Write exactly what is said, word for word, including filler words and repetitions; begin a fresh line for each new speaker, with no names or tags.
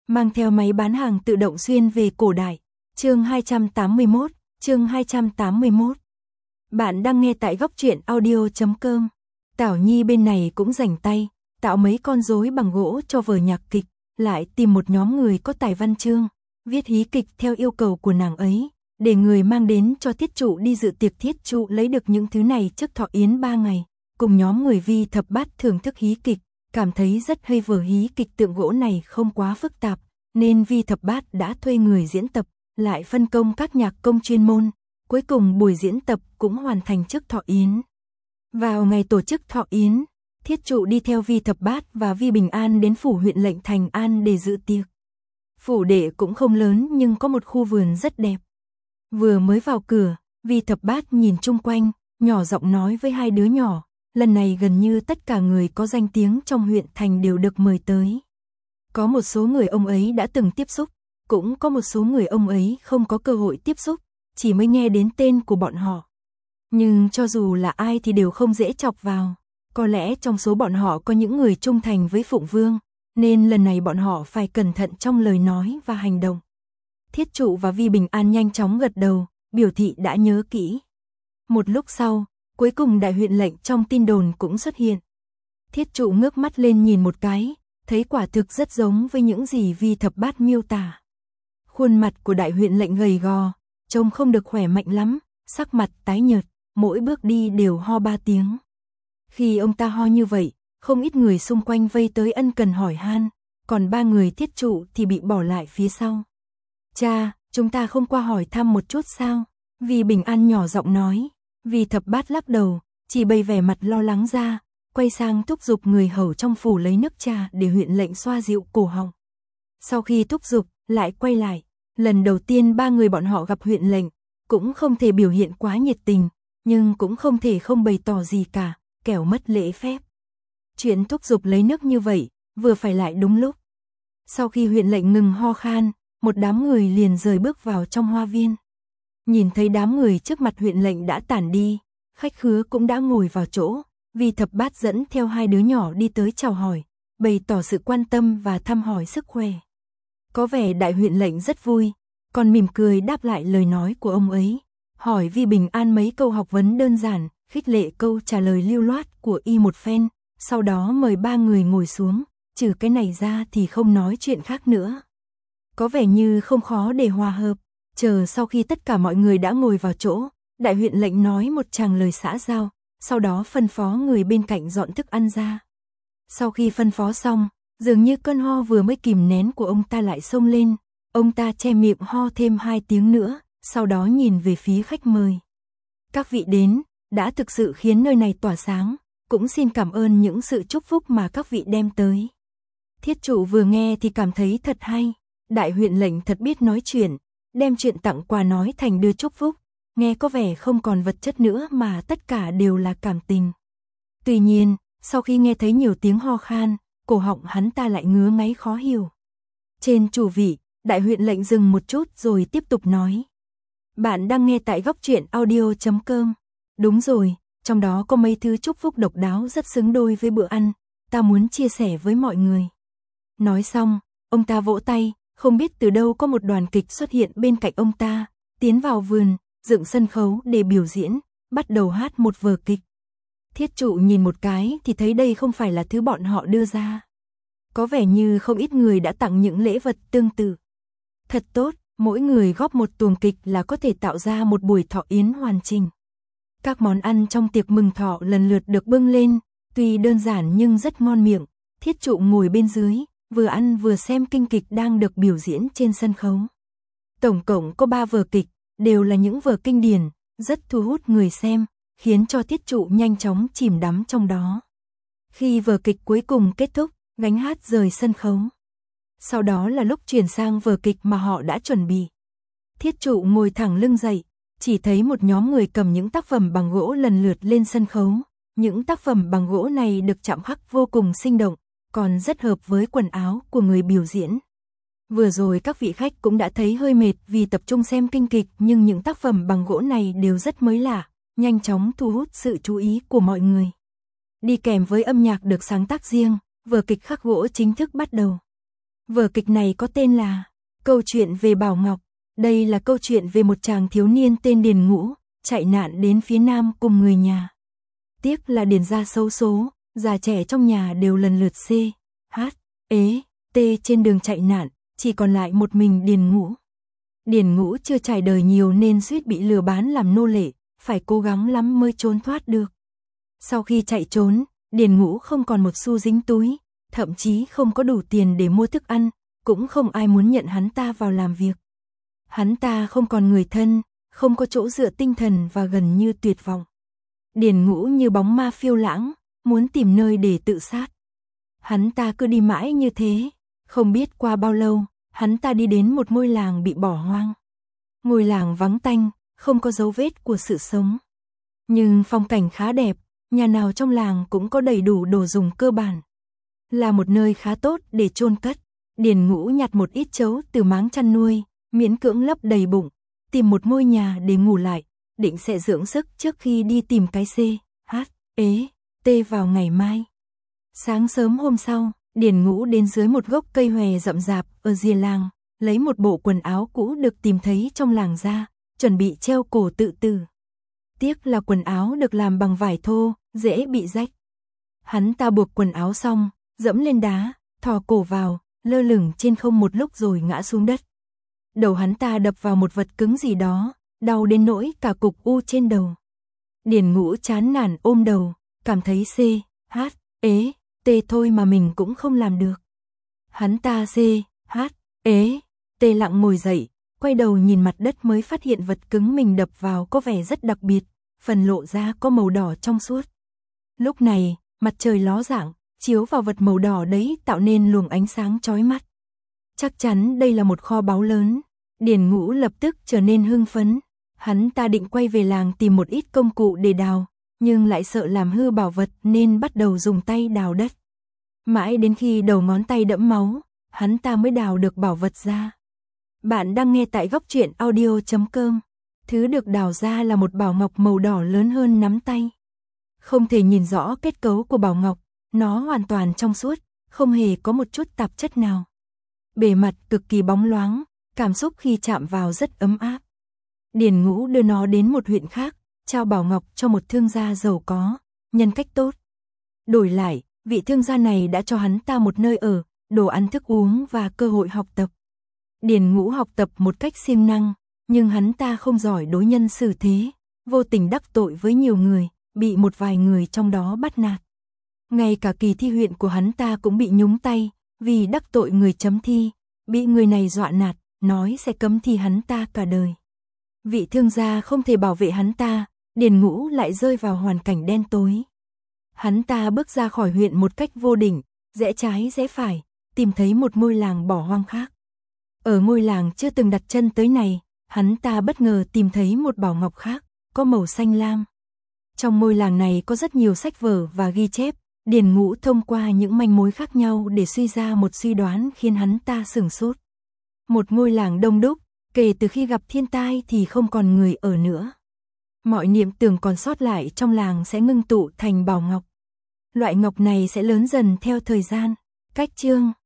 mang theo máy bán hàng tự động xuyên về cổ đại. Chương hai trăm tám mươi mốt, chương hai trăm tám mươi mốt. Bạn đang nghe tại góc truyện audio chấm com. Tảo Nhi bên này cũng rảnh tay, tạo mấy con rối bằng gỗ cho vở nhạc kịch, lại tìm một nhóm người có tài văn chương, viết hí kịch theo yêu cầu của nàng ấy, để người mang đến cho Thiết Trụ đi dự tiệc. Thiết Trụ lấy được những thứ này trước thọ yến ba ngày, cùng nhóm người Vi Thập Bát thưởng thức hí kịch, cảm thấy rất hay. Vở hí kịch tượng gỗ này không quá phức tạp, nên Vi Thập Bát đã thuê người diễn tập, lại phân công các nhạc công chuyên môn. Cuối cùng buổi diễn tập cũng hoàn thành trước thọ yến. Vào ngày tổ chức thọ yến, Thiết Trụ đi theo Vi Thập Bát và Vi Bình An đến phủ huyện lệnh Thành An để dự tiệc. Phủ đệ cũng không lớn nhưng có một khu vườn rất đẹp. Vừa mới vào cửa, Vi Thập Bát nhìn chung quanh, nhỏ giọng nói với hai đứa nhỏ, lần này gần như tất cả người có danh tiếng trong huyện thành đều được mời tới. Có một số người ông ấy đã từng tiếp xúc, cũng có một số người ông ấy không có cơ hội tiếp xúc, chỉ mới nghe đến tên của bọn họ. Nhưng cho dù là ai thì đều không dễ chọc vào. Có lẽ trong số bọn họ có những người trung thành với Phụng Vương, nên lần này bọn họ phải cẩn thận trong lời nói và hành động. Thiết Trụ và Vi Bình An nhanh chóng gật đầu, biểu thị đã nhớ kỹ. Một lúc sau, cuối cùng đại huyện lệnh trong tin đồn cũng xuất hiện. Thiết Trụ ngước mắt lên nhìn một cái, thấy quả thực rất giống với những gì Vi Thập Bát miêu tả. Khuôn mặt của đại huyện lệnh gầy gò, trông không được khỏe mạnh lắm, sắc mặt tái nhợt, mỗi bước đi đều ho ba tiếng. Khi ông ta ho như vậy, không ít người xung quanh vây tới ân cần hỏi han, còn ba người Thiết Trụ thì bị bỏ lại phía sau. Cha, chúng ta không qua hỏi thăm một chút sao? Vi Bình An nhỏ giọng nói. Vi Thập Bát lắc đầu, chỉ bày vẻ mặt lo lắng ra, quay sang thúc giục người hầu trong phủ lấy nước trà để huyện lệnh xoa dịu cổ họng. Sau khi thúc giục, lại quay lại. Lần đầu tiên ba người bọn họ gặp huyện lệnh, cũng không thể biểu hiện quá nhiệt tình, nhưng cũng không thể không bày tỏ gì cả, kẻo mất lễ phép. Chuyện thúc giục lấy nước như vậy, vừa phải lại đúng lúc. Sau khi huyện lệnh ngừng ho khan, một đám người liền rời bước vào trong hoa viên. Nhìn thấy đám người trước mặt huyện lệnh đã tản đi, khách khứa cũng đã ngồi vào chỗ, Vi Thập Bát dẫn theo hai đứa nhỏ đi tới chào hỏi, bày tỏ sự quan tâm và thăm hỏi sức khỏe. Có vẻ đại huyện lệnh rất vui, còn mỉm cười đáp lại lời nói của ông ấy, hỏi Vi Bình An mấy câu học vấn đơn giản, khích lệ câu trả lời lưu loát của y một phen, sau đó mời ba người ngồi xuống, trừ cái này ra thì không nói chuyện khác nữa. Có vẻ như không khó để hòa hợp, chờ sau khi tất cả mọi người đã ngồi vào chỗ, đại huyện lệnh nói một tràng lời xã giao, sau đó phân phó người bên cạnh dọn thức ăn ra. Sau khi phân phó xong, dường như cơn ho vừa mới kìm nén của ông ta lại xông lên, ông ta che miệng ho thêm hai tiếng nữa, sau đó nhìn về phía khách mời. Các vị đến, đã thực sự khiến nơi này tỏa sáng, cũng xin cảm ơn những sự chúc phúc mà các vị đem tới. Thiết Trụ vừa nghe thì cảm thấy thật hay, đại huyện lệnh thật biết nói chuyện, đem chuyện tặng quà nói thành đưa chúc phúc, nghe có vẻ không còn vật chất nữa mà tất cả đều là cảm tình. Tuy nhiên, sau khi nghe thấy nhiều tiếng ho khan, cổ họng hắn ta lại ngứa ngáy khó hiểu. Trên chủ vị, đại huyện lệnh dừng một chút rồi tiếp tục nói. Bạn đang nghe tại góc truyện audio chấm com. Đúng rồi, trong đó có mấy thứ chúc phúc độc đáo rất xứng đôi với bữa ăn, ta muốn chia sẻ với mọi người. Nói xong, ông ta vỗ tay, không biết từ đâu có một đoàn kịch xuất hiện bên cạnh ông ta, tiến vào vườn, dựng sân khấu để biểu diễn, bắt đầu hát một vở kịch. Thiết Trụ nhìn một cái thì thấy đây không phải là thứ bọn họ đưa ra. Có vẻ như không ít người đã tặng những lễ vật tương tự. Thật tốt, mỗi người góp một tuồng kịch là có thể tạo ra một buổi thọ yến hoàn chỉnh. Các món ăn trong tiệc mừng thọ lần lượt được bưng lên, tuy đơn giản nhưng rất ngon miệng. Thiết Trụ ngồi bên dưới, vừa ăn vừa xem kinh kịch đang được biểu diễn trên sân khấu. Tổng cộng có ba vở kịch, đều là những vở kinh điển, rất thu hút người xem, khiến cho Thiết Trụ nhanh chóng chìm đắm trong đó. Khi vở kịch cuối cùng kết thúc, gánh hát rời sân khấu. Sau đó là lúc chuyển sang vở kịch mà họ đã chuẩn bị. Thiết Trụ ngồi thẳng lưng dậy, chỉ thấy một nhóm người cầm những tác phẩm bằng gỗ lần lượt lên sân khấu. Những tác phẩm bằng gỗ này được chạm khắc vô cùng sinh động, còn rất hợp với quần áo của người biểu diễn. Vừa rồi các vị khách cũng đã thấy hơi mệt vì tập trung xem kinh kịch, nhưng những tác phẩm bằng gỗ này đều rất mới lạ, nhanh chóng thu hút sự chú ý của mọi người. Đi kèm với âm nhạc được sáng tác riêng, vở kịch khắc gỗ chính thức bắt đầu. Vở kịch này có tên là Câu chuyện về Bảo Ngọc. Đây là câu chuyện về một chàng thiếu niên tên Điền Ngũ, chạy nạn đến phía Nam cùng người nhà. Tiếc là Điền gia xấu số, già trẻ trong nhà đều lần lượt C, H, ế, T trên đường chạy nạn, chỉ còn lại một mình Điền Ngũ. Điền Ngũ chưa trải đời nhiều nên suýt bị lừa bán làm nô lệ, phải cố gắng lắm mới trốn thoát được. Sau khi chạy trốn, Điền Ngũ không còn một xu dính túi, thậm chí không có đủ tiền để mua thức ăn, cũng không ai muốn nhận hắn ta vào làm việc. Hắn ta không còn người thân, không có chỗ dựa tinh thần và gần như tuyệt vọng. Điền Ngũ như bóng ma phiêu lãng, muốn tìm nơi để tự sát. Hắn ta cứ đi mãi như thế, không biết qua bao lâu, hắn ta đi đến một ngôi làng bị bỏ hoang. Ngôi làng vắng tanh, không có dấu vết của sự sống. Nhưng phong cảnh khá đẹp, nhà nào trong làng cũng có đầy đủ đồ dùng cơ bản. Là một nơi khá tốt để chôn cất. Điền Ngũ nhặt một ít trấu từ máng chăn nuôi, miễn cưỡng lấp đầy bụng, tìm một ngôi nhà để ngủ lại, định sẽ dưỡng sức trước khi đi tìm cái C, H, ế, T vào ngày mai. Sáng sớm hôm sau, Điền Ngũ đến dưới một gốc cây hòe rậm rạp ở rìa làng, lấy một bộ quần áo cũ được tìm thấy trong làng ra, chuẩn bị treo cổ tự tử. Tiếc là quần áo được làm bằng vải thô, dễ bị rách. Hắn ta buộc quần áo xong, dẫm lên đá, thò cổ vào, lơ lửng trên không một lúc rồi ngã xuống đất. Đầu hắn ta đập vào một vật cứng gì đó, đau đến nỗi cả cục u trên đầu. Điền Ngũ chán nản ôm đầu, cảm thấy C, H, ế, T thôi mà mình cũng không làm được. Hắn ta C, H, ế, T lặng ngồi dậy, quay đầu nhìn mặt đất mới phát hiện vật cứng mình đập vào có vẻ rất đặc biệt, phần lộ ra có màu đỏ trong suốt. Lúc này, mặt trời ló dạng, chiếu vào vật màu đỏ đấy tạo nên luồng ánh sáng chói mắt. Chắc chắn đây là một kho báu lớn. Điền Ngũ lập tức trở nên hưng phấn. Hắn ta định quay về làng tìm một ít công cụ để đào, nhưng lại sợ làm hư bảo vật nên bắt đầu dùng tay đào đất. Mãi đến khi đầu ngón tay đẫm máu, hắn ta mới đào được bảo vật ra. Bạn đang nghe tại góc truyện audio chấm com. Thứ được đào ra là một bảo ngọc màu đỏ lớn hơn nắm tay. Không thể nhìn rõ kết cấu của bảo ngọc, nó hoàn toàn trong suốt, không hề có một chút tạp chất nào. Bề mặt cực kỳ bóng loáng, cảm xúc khi chạm vào rất ấm áp. Điền Ngũ đưa nó đến một huyện khác, trao bảo ngọc cho một thương gia giàu có, nhân cách tốt. Đổi lại, vị thương gia này đã cho hắn ta một nơi ở, đồ ăn thức uống và cơ hội học tập. Điền Ngũ học tập một cách siêng năng, nhưng hắn ta không giỏi đối nhân xử thế, vô tình đắc tội với nhiều người, bị một vài người trong đó bắt nạt. Ngay cả kỳ thi huyện của hắn ta cũng bị nhúng tay, vì đắc tội người chấm thi, bị người này dọa nạt, nói sẽ cấm thi hắn ta cả đời. Vị thương gia không thể bảo vệ hắn ta, Điền Ngũ lại rơi vào hoàn cảnh đen tối. Hắn ta bước ra khỏi huyện một cách vô định, rẽ trái rẽ phải, tìm thấy một ngôi làng bỏ hoang khác. Ở ngôi làng chưa từng đặt chân tới này, hắn ta bất ngờ tìm thấy một bảo ngọc khác, có màu xanh lam. Trong ngôi làng này có rất nhiều sách vở và ghi chép, Điền Ngũ thông qua những manh mối khác nhau để suy ra một suy đoán khiến hắn ta sửng sốt. Một ngôi làng đông đúc, kể từ khi gặp thiên tai thì không còn người ở nữa. Mọi niệm tưởng còn sót lại trong làng sẽ ngưng tụ thành bảo ngọc. Loại ngọc này sẽ lớn dần theo thời gian. Cách chương